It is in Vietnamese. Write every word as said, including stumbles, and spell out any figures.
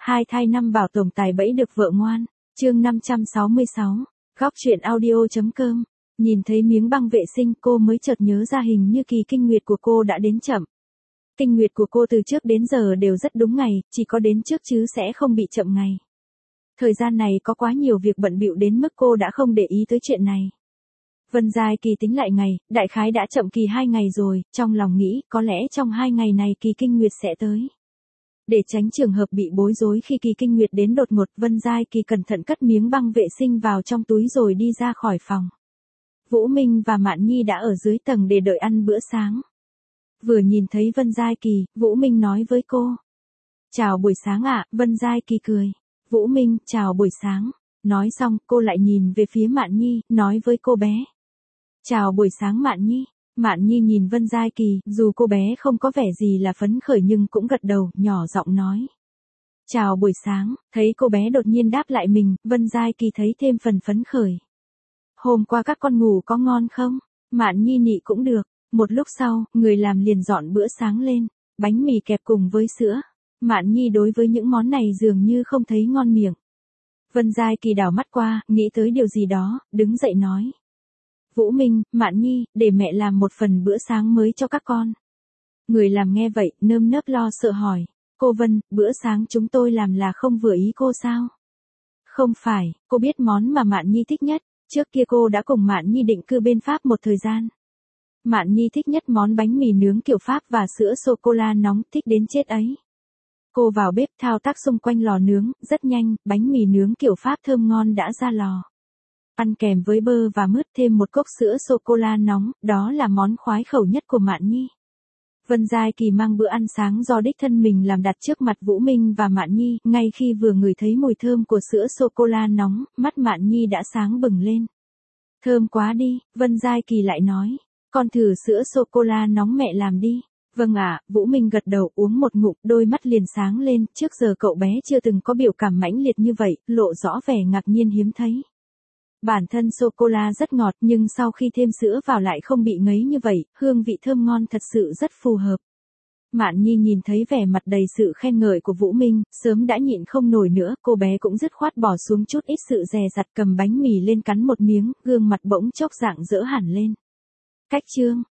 Hai thai năm bảo tổng tài bẫy được vợ ngoan. Chương năm trăm sáu mươi sáu. Góc truyện audio.com. Nhìn thấy miếng băng vệ sinh cô mới chợt nhớ ra hình như kỳ kinh nguyệt của cô đã đến chậm. Kinh nguyệt của cô từ trước đến giờ đều rất đúng ngày, chỉ có đến trước chứ sẽ không bị chậm ngày. Thời gian này có quá nhiều việc bận bịu đến mức cô đã không để ý tới chuyện này. Vân Giai Kỳ tính lại ngày, đại khái đã chậm kỳ hai ngày rồi, trong lòng nghĩ có lẽ trong hai ngày này kỳ kinh nguyệt sẽ tới. Để tránh trường hợp bị bối rối khi kỳ kinh nguyệt đến đột ngột, Vân Giai Kỳ cẩn thận cất miếng băng vệ sinh vào trong túi rồi đi ra khỏi phòng. Vũ Minh và Mạn Nhi đã ở dưới tầng để đợi ăn bữa sáng. Vừa nhìn thấy Vân Giai Kỳ, Vũ Minh nói với cô. Chào buổi sáng ạ, Vân Giai Kỳ cười. Vũ Minh, chào buổi sáng. Nói xong, cô lại nhìn về phía Mạn Nhi, nói với cô bé. Chào buổi sáng Mạn Nhi. Mạn Nhi nhìn Vân Giai Kỳ, dù cô bé không có vẻ gì là phấn khởi nhưng cũng gật đầu, nhỏ giọng nói. Chào buổi sáng, thấy cô bé đột nhiên đáp lại mình, Vân Giai Kỳ thấy thêm phần phấn khởi. Hôm qua các con ngủ có ngon không? Mạn Nhi nị cũng được. Một lúc sau, người làm liền dọn bữa sáng lên, bánh mì kẹp cùng với sữa. Mạn Nhi đối với những món này dường như không thấy ngon miệng. Vân Giai Kỳ đảo mắt qua, nghĩ tới điều gì đó, đứng dậy nói. Vũ Minh, Mạn Nhi, để mẹ làm một phần bữa sáng mới cho các con. Người làm nghe vậy, nơm nớp lo sợ hỏi. Cô Vân, bữa sáng chúng tôi làm là không vừa ý cô sao? Không phải, cô biết món mà Mạn Nhi thích nhất. Trước kia cô đã cùng Mạn Nhi định cư bên Pháp một thời gian. Mạn Nhi thích nhất món bánh mì nướng kiểu Pháp và sữa sô-cô-la nóng, thích đến chết ấy. Cô vào bếp thao tác xung quanh lò nướng, rất nhanh, bánh mì nướng kiểu Pháp thơm ngon đã ra lò. Ăn kèm với bơ và mứt thêm một cốc sữa sô-cô-la nóng, đó là món khoái khẩu nhất của Mạn Nhi. Vân Giai Kỳ mang bữa ăn sáng do đích thân mình làm đặt trước mặt Vũ Minh và Mạn Nhi, ngay khi vừa ngửi thấy mùi thơm của sữa sô-cô-la nóng, mắt Mạn Nhi đã sáng bừng lên. Thơm quá đi, Vân Giai Kỳ lại nói. Con thử sữa sô-cô-la nóng mẹ làm đi. Vâng ạ, Vũ Minh gật đầu uống một ngụm, đôi mắt liền sáng lên, trước giờ cậu bé chưa từng có biểu cảm mãnh liệt như vậy, lộ rõ vẻ ngạc nhiên hiếm thấy. Bản thân sô-cô-la rất ngọt nhưng sau khi thêm sữa vào lại không bị ngấy như vậy, hương vị thơm ngon thật sự rất phù hợp. Mạn Nhi nhìn thấy vẻ mặt đầy sự khen ngợi của Vũ Minh, sớm đã nhịn không nổi nữa, cô bé cũng dứt khoát bỏ xuống chút ít sự dè dặt cầm bánh mì lên cắn một miếng, gương mặt bỗng chốc rạng rỡ hẳn lên. Cách chương